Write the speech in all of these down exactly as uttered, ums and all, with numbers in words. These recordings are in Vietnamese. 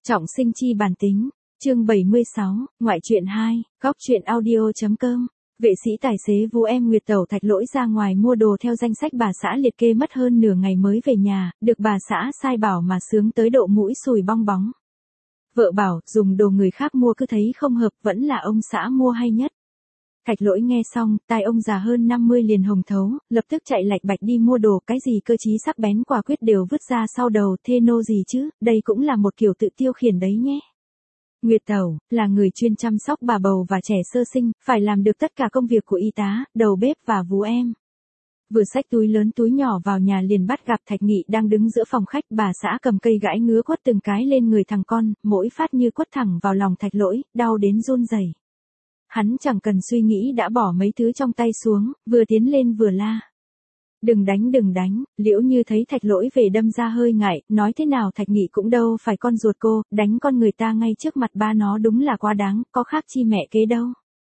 Trọng sinh chi bản tính, chương bảy mươi sáu, ngoại truyện hai, góc truyện audio.com. Vệ sĩ tài xế Vu Em Nguyệt tẩu Thạch Lỗi ra ngoài mua đồ theo danh sách bà xã liệt kê mất hơn nửa ngày mới về nhà, được bà xã sai bảo mà sướng tới độ mũi sùi bong bóng. Vợ bảo, dùng đồ người khác mua cứ thấy không hợp, vẫn là ông xã mua hay nhất. Thạch Lỗi nghe xong, tai ông già hơn năm mươi liền hồng thấu, lập tức chạy lạch bạch đi mua đồ, cái gì cơ trí sắc bén quả quyết đều vứt ra sau đầu, thê nô gì chứ, đây cũng là một kiểu tự tiêu khiển đấy nhé. Nguyệt tẩu, là người chuyên chăm sóc bà bầu và trẻ sơ sinh, phải làm được tất cả công việc của y tá, đầu bếp và vú em. Vừa xách túi lớn túi nhỏ vào nhà liền bắt gặp Thạch Nghị đang đứng giữa phòng khách, bà xã cầm cây gãi ngứa quất từng cái lên người thằng con, mỗi phát như quất thẳng vào lòng Thạch Lỗi, đau đến run rẩy. Hắn chẳng cần suy nghĩ đã bỏ mấy thứ trong tay xuống, vừa tiến lên vừa la. Đừng đánh đừng đánh, Liễu Như thấy Thạch Lỗi về đâm ra hơi ngại, nói thế nào Thạch Nghị cũng đâu phải con ruột cô, đánh con người ta ngay trước mặt ba nó đúng là quá đáng, có khác chi mẹ kế đâu.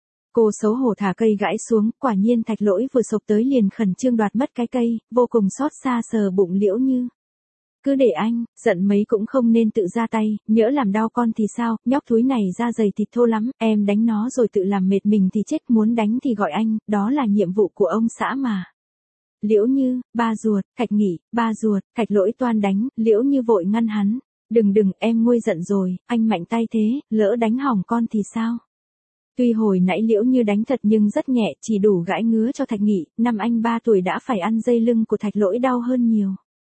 Cô xấu hổ thả cây gãi xuống, quả nhiên Thạch Lỗi vừa sộc tới liền khẩn trương đoạt mất cái cây, vô cùng xót xa sờ bụng Liễu Như. Cứ để anh, giận mấy cũng không nên tự ra tay, nhỡ làm đau con thì sao, nhóc thúi này da dày thịt thô lắm, em đánh nó rồi tự làm mệt mình thì chết, muốn đánh thì gọi anh, đó là nhiệm vụ của ông xã mà. Liễu Như, ba ruột, Thạch Nghị, ba ruột, Thạch Lỗi toan đánh, Liễu Như vội ngăn hắn, đừng đừng, em nguôi giận rồi, anh mạnh tay thế, lỡ đánh hỏng con thì sao? Tuy hồi nãy Liễu Như đánh thật nhưng rất nhẹ, chỉ đủ gãi ngứa cho Thạch Nghị, năm anh ba tuổi đã phải ăn dây lưng của Thạch Lỗi đau hơn nhiều.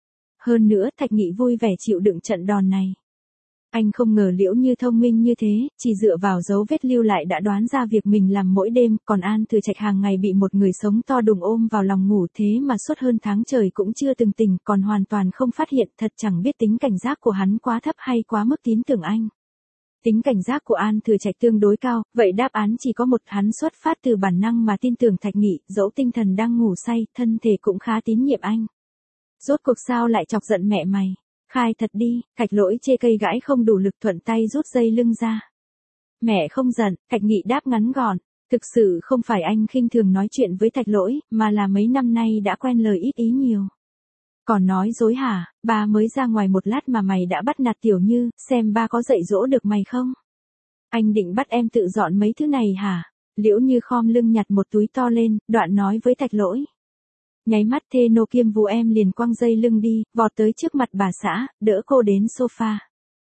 Hơn nữa Thạch Nghị vui vẻ chịu đựng trận đòn này. Anh không ngờ Liễu Như thông minh như thế, chỉ dựa vào dấu vết lưu lại đã đoán ra việc mình làm mỗi đêm, còn An Thừa Trạch hàng ngày bị một người sống to đùng ôm vào lòng ngủ thế mà suốt hơn tháng trời cũng chưa từng tỉnh, còn hoàn toàn không phát hiện, thật chẳng biết tính cảnh giác của hắn quá thấp hay quá mức tín tưởng anh. Tính cảnh giác của An Thừa Trạch tương đối cao, vậy đáp án chỉ có một, hắn xuất phát từ bản năng mà tin tưởng Thạch Nghị, dẫu tinh thần đang ngủ say, thân thể cũng khá tín nhiệm anh. Rốt cuộc sao lại chọc giận mẹ mày? Khai thật đi, Thạch Lỗi chê cây gãi không đủ lực thuận tay rút dây lưng ra. Mẹ không giận, Thạch Nghị đáp ngắn gọn, thực sự không phải anh khinh thường nói chuyện với Thạch Lỗi, mà là mấy năm nay đã quen lời ít ý nhiều. Còn nói dối hả, ba mới ra ngoài một lát mà mày đã bắt nạt Tiểu Như, xem ba có dạy dỗ được mày không? Anh định bắt em tự dọn mấy thứ này hả? Liễu Như khom lưng nhặt một túi to lên, đoạn nói với Thạch Lỗi. Nháy mắt thê nô kiêm Vu Em liền quăng dây lưng đi, vọt tới trước mặt bà xã, đỡ cô đến sofa.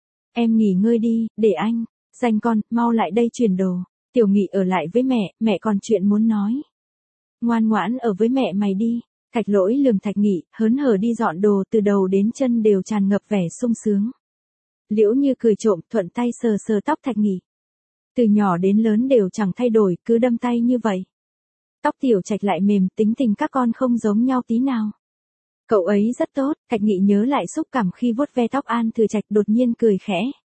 Em nghỉ ngơi đi, để anh, dành con, mau lại đây chuyển đồ. Tiểu Nghị ở lại với mẹ, mẹ còn chuyện muốn nói. Ngoan ngoãn ở với mẹ mày đi. Thạch Lỗi lườm Thạch Nghị, hớn hở đi dọn đồ, từ đầu đến chân đều tràn ngập vẻ sung sướng. Liễu Như cười trộm, thuận tay sờ sờ tóc Thạch Nghị. Từ nhỏ đến lớn đều chẳng thay đổi, cứ đâm tay như vậy. Tóc Tiểu Trạch lại mềm, tính tình các con không giống nhau tí nào. Cậu ấy rất tốt, Thạch Nghị nhớ lại xúc cảm khi vuốt ve tóc An Thừa Trạch, đột nhiên cười khẽ.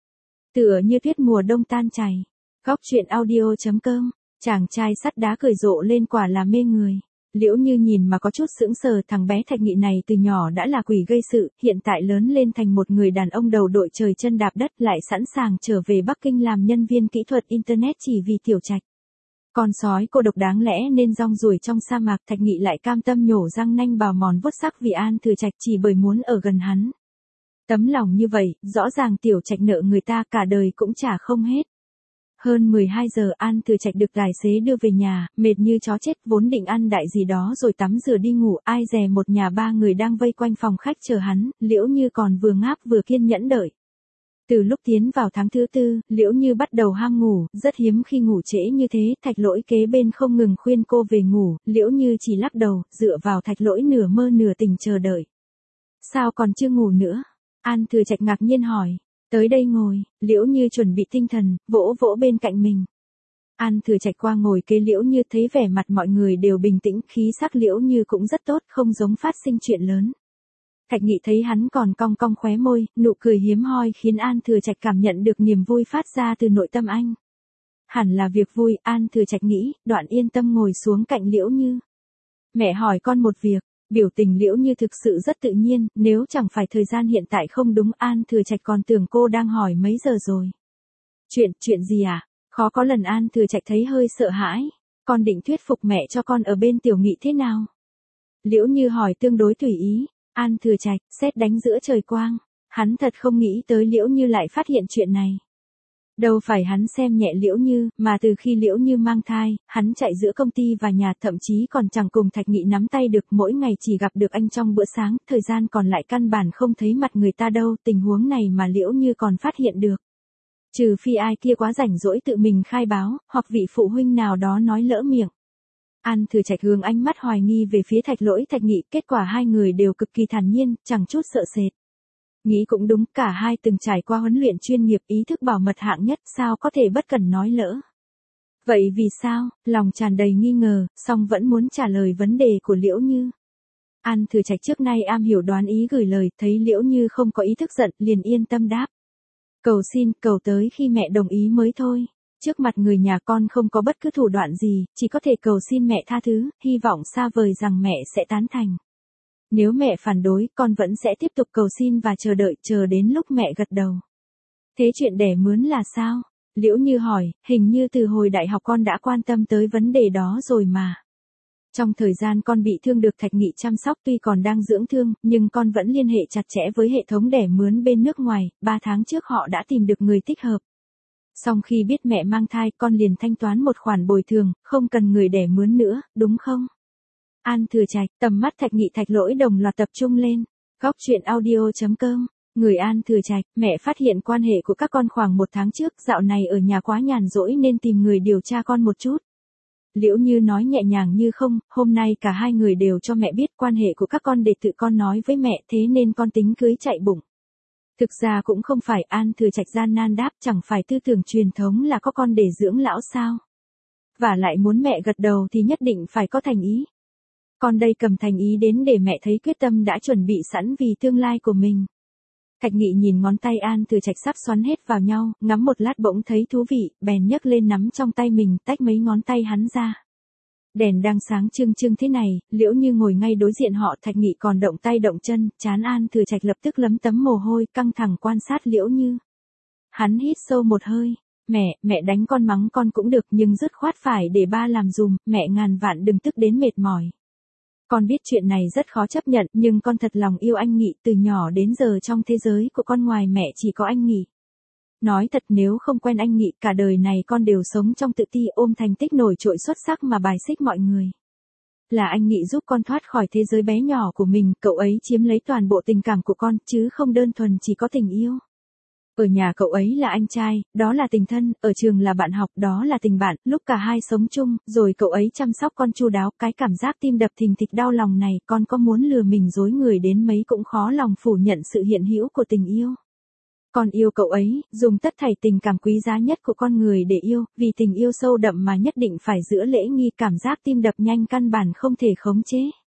Tựa như tuyết mùa đông tan chảy. Góc truyện audio.com, chàng trai sắt đá cười rộ lên quả là mê người. Liễu Như nhìn mà có chút sững sờ, thằng bé Thạch Nghị này từ nhỏ đã là quỷ gây sự, hiện tại lớn lên thành một người đàn ông đầu đội trời chân đạp đất, lại sẵn sàng trở về Bắc Kinh làm nhân viên kỹ thuật Internet chỉ vì Tiểu Trạch. Con sói cô độc đáng lẽ nên rong ruổi trong sa mạc, Thạch Nghị lại cam tâm nhổ răng nanh bào mòn vuốt sắc vì An Thừa Trạch chỉ bởi muốn ở gần hắn. Tấm lòng như vậy, rõ ràng Tiểu Trạch nợ người ta cả đời cũng trả không hết. Hơn mười hai giờ An Thừa Trạch được tài xế đưa về nhà, mệt như chó chết, vốn định ăn đại gì đó rồi tắm rửa đi ngủ, ai dè một nhà ba người đang vây quanh phòng khách chờ hắn, Liễu Như còn vừa ngáp vừa kiên nhẫn đợi. Từ lúc tiến vào tháng thứ tư, Liễu Như bắt đầu ham ngủ, rất hiếm khi ngủ trễ như thế, Thạch Lỗi kế bên không ngừng khuyên cô về ngủ, Liễu Như chỉ lắc đầu, dựa vào Thạch Lỗi nửa mơ nửa tỉnh chờ đợi. Sao còn chưa ngủ nữa? An Thừa Trạch ngạc nhiên hỏi. Tới đây ngồi, Liễu Như chuẩn bị tinh thần, vỗ vỗ bên cạnh mình. An Thừa Trạch qua ngồi kế Liễu Như, thấy vẻ mặt mọi người đều bình tĩnh, khí sắc Liễu Như cũng rất tốt, không giống phát sinh chuyện lớn. Thạch Nghị thấy hắn còn cong cong khóe môi, nụ cười hiếm hoi khiến An Thừa Trạch cảm nhận được niềm vui phát ra từ nội tâm anh. Hẳn là việc vui, An Thừa Trạch nghĩ, đoạn yên tâm ngồi xuống cạnh Liễu Như. Mẹ hỏi con một việc. Biểu tình Liễu Như thực sự rất tự nhiên, nếu chẳng phải thời gian hiện tại không đúng, An Thừa Trạch còn tưởng cô đang hỏi mấy giờ rồi. Chuyện, chuyện gì à? Khó có lần An Thừa Trạch thấy hơi sợ hãi. Con định thuyết phục mẹ cho con ở bên Tiểu Nghị thế nào? Liễu Như hỏi tương đối tùy ý. An Thừa Trạch, sét đánh giữa trời quang. Hắn thật không nghĩ tới Liễu Như lại phát hiện chuyện này. Đâu phải hắn xem nhẹ Liễu Như, mà từ khi Liễu Như mang thai, hắn chạy giữa công ty và nhà, thậm chí còn chẳng cùng Thạch Nghị nắm tay được, mỗi ngày chỉ gặp được anh trong bữa sáng, thời gian còn lại căn bản không thấy mặt người ta đâu, tình huống này mà Liễu Như còn phát hiện được. Trừ phi ai kia quá rảnh rỗi tự mình khai báo, hoặc vị phụ huynh nào đó nói lỡ miệng. An Thừa Trạch hướng ánh mắt hoài nghi về phía Thạch Lỗi Thạch Nghị, kết quả hai người đều cực kỳ thản nhiên, chẳng chút sợ sệt. Nghĩ cũng đúng, cả hai từng trải qua huấn luyện chuyên nghiệp, ý thức bảo mật hạng nhất, sao có thể bất cần nói lỡ. Vậy vì sao, lòng tràn đầy nghi ngờ, song vẫn muốn trả lời vấn đề của Liễu Như. An Thừa Trạch trước nay am hiểu đoán ý gửi lời, thấy Liễu Như không có ý thức giận, liền yên tâm đáp. Cầu xin, cầu tới khi mẹ đồng ý mới thôi. Trước mặt người nhà con không có bất cứ thủ đoạn gì, chỉ có thể cầu xin mẹ tha thứ, hy vọng xa vời rằng mẹ sẽ tán thành. Nếu mẹ phản đối, con vẫn sẽ tiếp tục cầu xin và chờ đợi, chờ đến lúc mẹ gật đầu. Thế chuyện đẻ mướn là sao? Liễu Như hỏi, hình như từ hồi đại học con đã quan tâm tới vấn đề đó rồi mà. Trong thời gian con bị thương được Thạch Nghị chăm sóc, tuy còn đang dưỡng thương, nhưng con vẫn liên hệ chặt chẽ với hệ thống đẻ mướn bên nước ngoài, ba tháng trước họ đã tìm được người thích hợp. Song khi biết mẹ mang thai, con liền thanh toán một khoản bồi thường, không cần người đẻ mướn nữa, đúng không? An Thừa Trạch, tầm mắt Thạch Nghị Thạch Lỗi đồng loạt tập trung lên. Góc truyện audio chấm com. Người An Thừa Trạch, mẹ phát hiện quan hệ của các con khoảng một tháng trước, dạo này ở nhà quá nhàn rỗi nên tìm người điều tra con một chút. Liễu Như nói nhẹ nhàng như không, hôm nay cả hai người đều cho mẹ biết quan hệ của các con để tự con nói với mẹ, thế nên con tính cưới chạy bụng. Thực ra cũng không phải. An Thừa Trạch gian nan đáp, chẳng phải tư tưởng truyền thống là có con để dưỡng lão sao. Và lại muốn mẹ gật đầu thì nhất định phải có thành ý. Con đây cầm thành ý đến để mẹ thấy quyết tâm đã chuẩn bị sẵn vì tương lai của mình. Thạch Nghị nhìn ngón tay An Thừa Trạch sắp xoắn hết vào nhau, ngắm một lát bỗng thấy thú vị, bèn nhấc lên nắm trong tay mình, tách mấy ngón tay hắn ra. Đèn đang sáng trưng trưng thế này, Liễu Như ngồi ngay đối diện họ, Thạch Nghị còn động tay động chân, trán An Thừa Trạch lập tức lấm tấm mồ hôi, căng thẳng quan sát Liễu Như. Hắn hít sâu một hơi, mẹ, mẹ đánh con mắng con cũng được nhưng dứt khoát phải để ba làm dùm, mẹ ngàn vạn đừng tức đến mệt mỏi. Con biết chuyện này rất khó chấp nhận, nhưng con thật lòng yêu anh Nghị, từ nhỏ đến giờ trong thế giới của con ngoài mẹ chỉ có anh Nghị. Nói thật, nếu không quen anh Nghị, cả đời này con đều sống trong tự ti, ôm thành tích nổi trội xuất sắc mà bài xích mọi người. Là anh Nghị giúp con thoát khỏi thế giới bé nhỏ của mình, cậu ấy chiếm lấy toàn bộ tình cảm của con, chứ không đơn thuần chỉ có tình yêu. Ở nhà cậu ấy là anh trai, đó là tình thân, ở trường là bạn học, đó là tình bạn, lúc cả hai sống chung, rồi cậu ấy chăm sóc con chu đáo, cái cảm giác tim đập thình thịch đau lòng này, con có muốn lừa mình dối người đến mấy cũng khó lòng phủ nhận sự hiện hữu của tình yêu. Con yêu cậu ấy, dùng tất thảy tình cảm quý giá nhất của con người để yêu, vì tình yêu sâu đậm mà nhất định phải giữ lễ nghi, cảm giác tim đập nhanh căn bản không thể khống chế.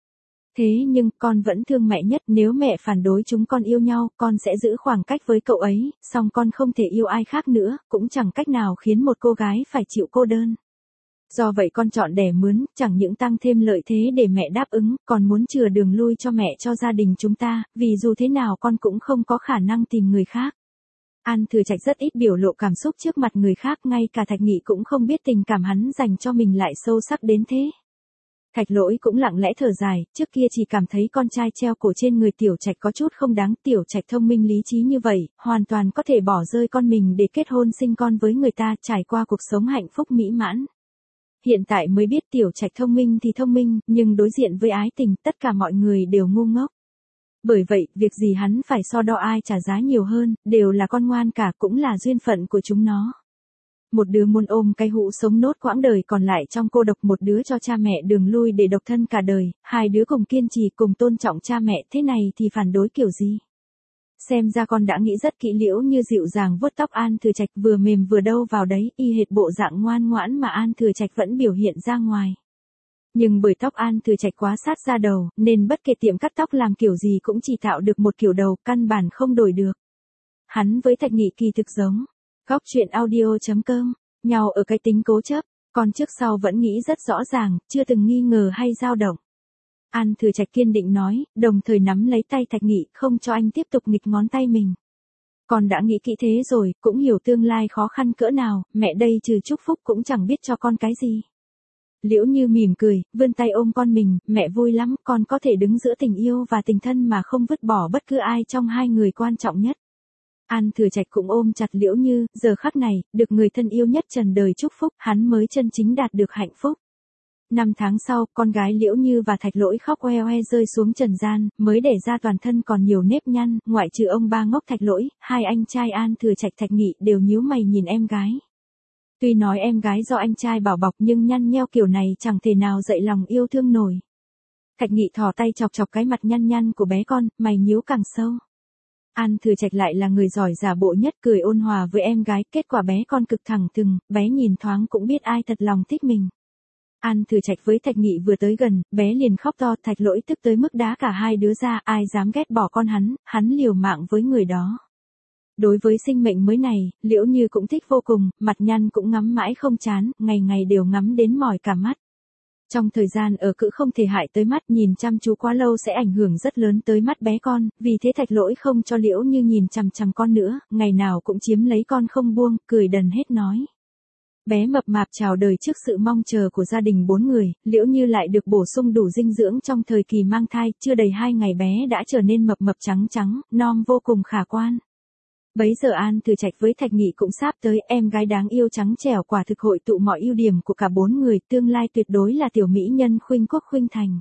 Thế nhưng, con vẫn thương mẹ nhất, nếu mẹ phản đối chúng con yêu nhau, con sẽ giữ khoảng cách với cậu ấy, song con không thể yêu ai khác nữa, cũng chẳng cách nào khiến một cô gái phải chịu cô đơn. Do vậy con chọn đẻ mướn, chẳng những tăng thêm lợi thế để mẹ đáp ứng, còn muốn chừa đường lui cho mẹ cho gia đình chúng ta, vì dù thế nào con cũng không có khả năng tìm người khác. An Thừa Trạch rất ít biểu lộ cảm xúc trước mặt người khác, ngay cả Thạch Nghị cũng không biết tình cảm hắn dành cho mình lại sâu sắc đến thế. Thạch Lỗi cũng lặng lẽ thở dài, trước kia chỉ cảm thấy con trai treo cổ trên người Tiểu Trạch có chút không đáng, Tiểu Trạch thông minh lý trí như vậy, hoàn toàn có thể bỏ rơi con mình để kết hôn sinh con với người ta, trải qua cuộc sống hạnh phúc mỹ mãn. Hiện tại mới biết Tiểu Trạch thông minh thì thông minh, nhưng đối diện với ái tình, tất cả mọi người đều ngu ngốc. Bởi vậy, việc gì hắn phải so đo ai trả giá nhiều hơn, đều là con ngoan cả, cũng là duyên phận của chúng nó. Một đứa muốn ôm cái hũ sống nốt quãng đời còn lại trong cô độc, một đứa cho cha mẹ đường lui để độc thân cả đời, hai đứa cùng kiên trì cùng tôn trọng cha mẹ, thế này thì phản đối kiểu gì? Xem ra con đã nghĩ rất kỹ. Liễu Như dịu dàng vuốt tóc An Thừa Trạch, vừa mềm vừa đâu vào đấy, y hệt bộ dạng ngoan ngoãn mà An Thừa Trạch vẫn biểu hiện ra ngoài. Nhưng bởi tóc An Thừa Trạch quá sát ra đầu, nên bất kể tiệm cắt tóc làm kiểu gì cũng chỉ tạo được một kiểu đầu, căn bản không đổi được. Hắn với Thạch Nghị kỳ thực giống. Góc truyện audio chấm com, nhau ở cái tính cố chấp, con trước sau vẫn nghĩ rất rõ ràng, chưa từng nghi ngờ hay dao động. An Thừa Trạch kiên định nói, đồng thời nắm lấy tay Thạch Nghị, không cho anh tiếp tục nghịch ngón tay mình. Con đã nghĩ kỹ thế rồi, cũng hiểu tương lai khó khăn cỡ nào, mẹ đây trừ chúc phúc cũng chẳng biết cho con cái gì. Liễu Như mỉm cười, vươn tay ôm con mình, mẹ vui lắm, con có thể đứng giữa tình yêu và tình thân mà không vứt bỏ bất cứ ai trong hai người quan trọng nhất. An Thừa Trạch cũng ôm chặt Liễu Như, giờ khắc này, được người thân yêu nhất trần đời chúc phúc, hắn mới chân chính đạt được hạnh phúc. Năm tháng sau, con gái Liễu Như và Thạch Lỗi khóc oe oe rơi xuống trần gian, mới để ra toàn thân còn nhiều nếp nhăn, ngoại trừ ông ba ngốc Thạch Lỗi, hai anh trai An Thừa Trạch Thạch Nghị đều nhíu mày nhìn em gái. Tuy nói em gái do anh trai bảo bọc nhưng nhăn nheo kiểu này chẳng thể nào dậy lòng yêu thương nổi. Thạch Nghị thò tay chọc chọc cái mặt nhăn nhăn của bé con, mày nhíu càng sâu. An Thừa Trạch lại là người giỏi giả bộ nhất, cười ôn hòa với em gái, kết quả bé con cực thẳng thừng, bé nhìn thoáng cũng biết ai thật lòng thích mình. An Thừa Trạch với Thạch Nghị vừa tới gần, bé liền khóc to, Thạch Lỗi tức tới mức đá cả hai đứa ra, ai dám ghét bỏ con hắn, hắn liều mạng với người đó. Đối với sinh mệnh mới này, Liễu Như cũng thích vô cùng, mặt nhăn cũng ngắm mãi không chán, ngày ngày đều ngắm đến mỏi cả mắt. Trong thời gian ở cữ không thể hại tới mắt, nhìn chăm chú quá lâu sẽ ảnh hưởng rất lớn tới mắt bé con, vì thế Thạch Lỗi không cho Liễu Như nhìn chằm chằm con nữa, ngày nào cũng chiếm lấy con không buông, cười đần hết nói. Bé mập mạp chào đời trước sự mong chờ của gia đình bốn người, Liễu Như lại được bổ sung đủ dinh dưỡng trong thời kỳ mang thai, chưa đầy hai ngày bé đã trở nên mập mập trắng trắng, non vô cùng khả quan. Bấy giờ An Thừa Trạch với Thạch Nghị cũng sắp tới, em gái đáng yêu trắng trẻo quả thực hội tụ mọi ưu điểm của cả bốn người, tương lai tuyệt đối là tiểu mỹ nhân khuynh quốc khuynh thành.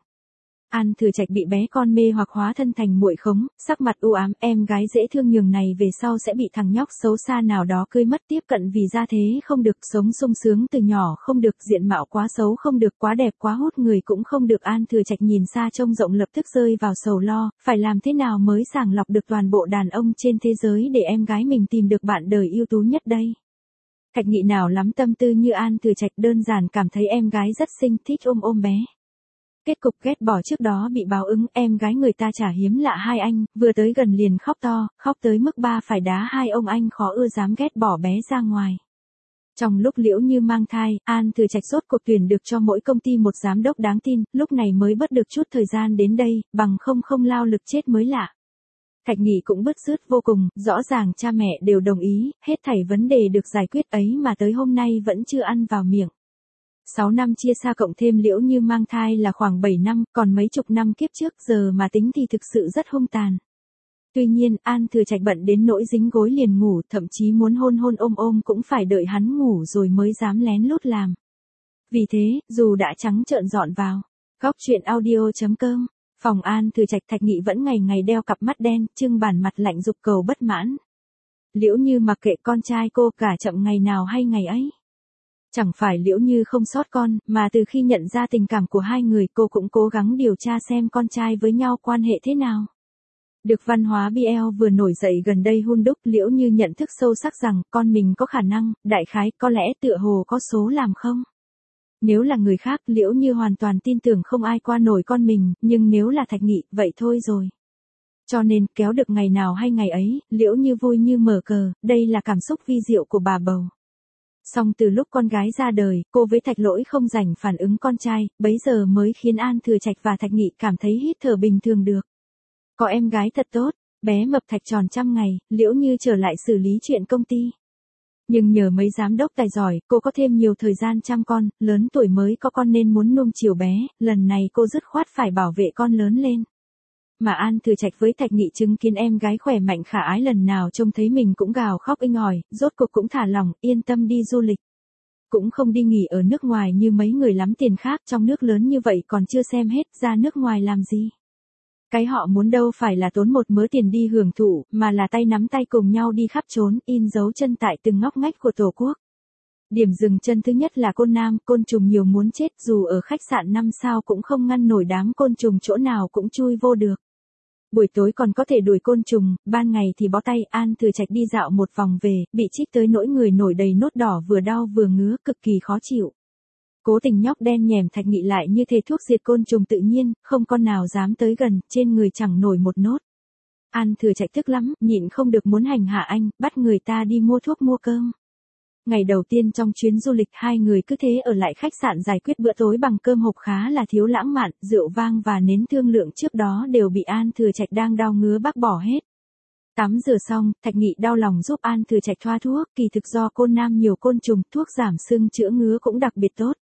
An Thừa Trạch bị bé con mê hoặc hóa thân thành muội khống, sắc mặt u ám, em gái dễ thương nhường này về sau sẽ bị thằng nhóc xấu xa nào đó cưới mất, tiếp cận vì gia thế không được, sống sung sướng từ nhỏ không được, diện mạo quá xấu không được, quá đẹp quá hút người cũng không được. An Thừa Trạch nhìn xa trông rộng lập tức rơi vào sầu lo, phải làm thế nào mới sàng lọc được toàn bộ đàn ông trên thế giới để em gái mình tìm được bạn đời ưu tú nhất đây. Thạch Nghị nào lắm tâm tư như An Thừa Trạch, đơn giản cảm thấy em gái rất xinh, thích ôm ôm bé. Kết cục ghét bỏ trước đó bị báo ứng, em gái người ta chả hiếm lạ hai anh, vừa tới gần liền khóc to, khóc tới mức ba phải đá hai ông anh khó ưa dám ghét bỏ bé ra ngoài. Trong lúc Liễu Như mang thai, An Thừa Trạch rốt cuộc tuyển được cho mỗi công ty một giám đốc đáng tin, lúc này mới bớt được chút thời gian đến đây, bằng không không lao lực chết mới lạ. Thạch Nghị cũng bứt rứt vô cùng, rõ ràng cha mẹ đều đồng ý, hết thảy vấn đề được giải quyết ấy mà tới hôm nay vẫn chưa ăn vào miệng. sáu năm chia xa cộng thêm Liễu Như mang thai là khoảng bảy năm, còn mấy chục năm kiếp trước giờ mà tính thì thực sự rất hung tàn. Tuy nhiên, An Thừa Trạch bận đến nỗi dính gối liền ngủ, thậm chí muốn hôn hôn ôm ôm cũng phải đợi hắn ngủ rồi mới dám lén lút làm. Vì thế, dù đã trắng trợn dọn vào, góc truyện audio chấm com, phòng An Thừa Trạch, Thạch Nghị vẫn ngày ngày đeo cặp mắt đen, trưng bản mặt lạnh dục cầu bất mãn. Liễu Như mặc kệ con trai cô cả chậm ngày nào hay ngày ấy. Chẳng phải Liễu Như không sót con, mà từ khi nhận ra tình cảm của hai người cô cũng cố gắng điều tra xem con trai với nhau quan hệ thế nào. Được văn hóa bê lờ vừa nổi dậy gần đây hun đúc, Liễu Như nhận thức sâu sắc rằng con mình có khả năng, đại khái có lẽ tựa hồ có số làm không. Nếu là người khác, Liễu Như hoàn toàn tin tưởng không ai qua nổi con mình, nhưng nếu là Thạch Nghị, vậy thôi rồi. Cho nên, kéo được ngày nào hay ngày ấy, Liễu Như vui như mở cờ, đây là cảm xúc vi diệu của bà bầu. Song từ lúc con gái ra đời, cô với Thạch Lỗi không rảnh phản ứng con trai, bấy giờ mới khiến An Thừa Trạch và Thạch Nghị cảm thấy hít thở bình thường được. Có em gái thật tốt, bé mập Thạch tròn trăm ngày, Liễu Như trở lại xử lý chuyện công ty. Nhưng nhờ mấy giám đốc tài giỏi, cô có thêm nhiều thời gian chăm con, lớn tuổi mới có con nên muốn nuông chiều bé, lần này cô dứt khoát phải bảo vệ con lớn lên. Mà An Thừa Trạch với Thạch Nghị chứng kiến em gái khỏe mạnh khả ái lần nào trông thấy mình cũng gào khóc inh ỏi, rốt cuộc cũng thả lòng, yên tâm đi du lịch. Cũng không đi nghỉ ở nước ngoài như mấy người lắm tiền khác, trong nước lớn như vậy còn chưa xem hết, ra nước ngoài làm gì. Cái họ muốn đâu phải là tốn một mớ tiền đi hưởng thụ, mà là tay nắm tay cùng nhau đi khắp trốn, in dấu chân tại từng ngóc ngách của Tổ quốc. Điểm dừng chân thứ nhất là Côn Nam, côn trùng nhiều muốn chết, dù ở khách sạn năm sao cũng không ngăn nổi đám côn trùng, chỗ nào cũng chui vô được. Buổi tối còn có thể đuổi côn trùng, ban ngày thì bó tay. An Thừa Trạch đi dạo một vòng về, bị chích tới nỗi người nổi đầy nốt đỏ, vừa đau vừa ngứa, cực kỳ khó chịu. Cố tình nhóc đen nhèm Thạch Nghị lại như thể thuốc diệt côn trùng tự nhiên, không con nào dám tới gần, trên người chẳng nổi một nốt. An Thừa Trạch tức lắm, nhịn không được muốn hành hạ anh, bắt người ta đi mua thuốc mua cơm. Ngày đầu tiên trong chuyến du lịch, hai người cứ thế ở lại khách sạn giải quyết bữa tối bằng cơm hộp khá là thiếu lãng mạn, rượu vang và nến thương lượng trước đó đều bị An Thừa Trạch đang đau ngứa bác bỏ hết. Tắm rửa xong, Thạch Nghị đau lòng giúp An Thừa Trạch thoa thuốc, kỳ thực do Côn Nam nhiều côn trùng, thuốc giảm sưng chữa ngứa cũng đặc biệt tốt.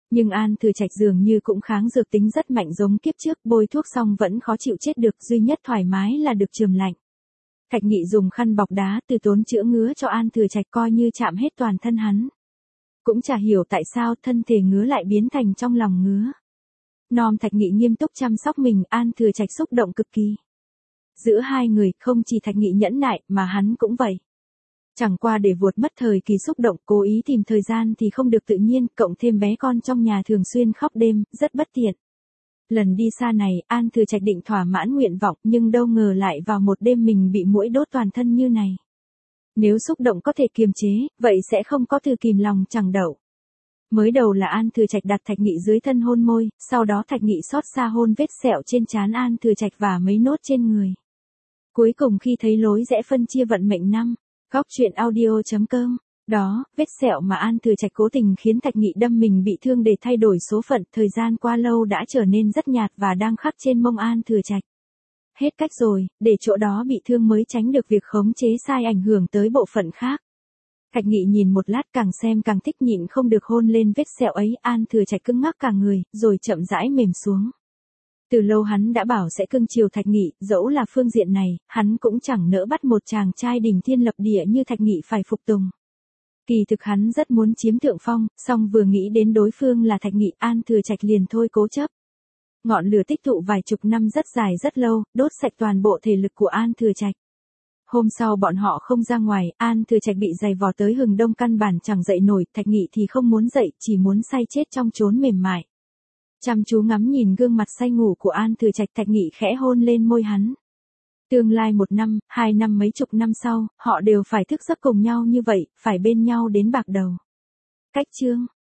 Nhưng An Thừa Trạch dường như cũng kháng dược tính rất mạnh giống kiếp trước, bôi thuốc xong vẫn khó chịu chết được, duy nhất thoải mái là được chườm lạnh. Thạch Nghị dùng khăn bọc đá từ tốn chữa ngứa cho An Thừa Trạch coi như chạm hết toàn thân hắn. Cũng chả hiểu tại sao thân thể ngứa lại biến thành trong lòng ngứa. Nom Thạch Nghị nghiêm túc chăm sóc mình, An Thừa Trạch xúc động cực kỳ. Giữa hai người, không chỉ Thạch Nghị nhẫn nại, mà hắn cũng vậy. Chẳng qua để vuột mất thời kỳ xúc động, cố ý tìm thời gian thì không được tự nhiên, cộng thêm bé con trong nhà thường xuyên khóc đêm, rất bất tiện. Lần đi xa này, An Thừa Trạch định thỏa mãn nguyện vọng, nhưng đâu ngờ lại vào một đêm mình bị muỗi đốt toàn thân như này. Nếu xúc động có thể kiềm chế, vậy sẽ không có từ kìm lòng chẳng đậu. Mới đầu là An Thừa Trạch đặt Thạch Nghị dưới thân hôn môi, sau đó Thạch Nghị xót xa hôn vết sẹo trên trán An Thừa Trạch và mấy nốt trên người. Cuối cùng khi thấy lối rẽ phân chia vận mệnh năm, góc truyện audio chấm com, đó, vết sẹo mà An Thừa Trạch cố tình khiến Thạch Nghị đâm mình bị thương để thay đổi số phận, thời gian qua lâu đã trở nên rất nhạt và đang khắc trên mông An Thừa Trạch. Hết cách rồi, để chỗ đó bị thương mới tránh được việc khống chế sai ảnh hưởng tới bộ phận khác. Thạch Nghị nhìn một lát càng xem càng thích, nhịn không được hôn lên vết sẹo ấy, An Thừa Trạch cứng ngắc cả người, rồi chậm rãi mềm xuống. Từ lâu hắn đã bảo sẽ cưng chiều Thạch Nghị, dẫu là phương diện này, hắn cũng chẳng nỡ bắt một chàng trai đỉnh thiên lập địa như Thạch Nghị phải phục tùng. Kỳ thực hắn rất muốn chiếm thượng phong, song vừa nghĩ đến đối phương là Thạch Nghị, An Thừa Trạch liền thôi cố chấp. Ngọn lửa tích tụ vài chục năm rất dài rất lâu, đốt sạch toàn bộ thể lực của An Thừa Trạch. Hôm sau bọn họ không ra ngoài, An Thừa Trạch bị giày vò tới hừng đông căn bản chẳng dậy nổi, Thạch Nghị thì không muốn dậy, chỉ muốn say chết trong chốn mềm mại. Chăm chú ngắm nhìn gương mặt say ngủ của An Thừa Trạch, Thạch Nghị khẽ hôn lên môi hắn. Tương lai một năm, hai năm mấy chục năm sau, họ đều phải thức giấc cùng nhau như vậy, phải bên nhau đến bạc đầu. Cách chương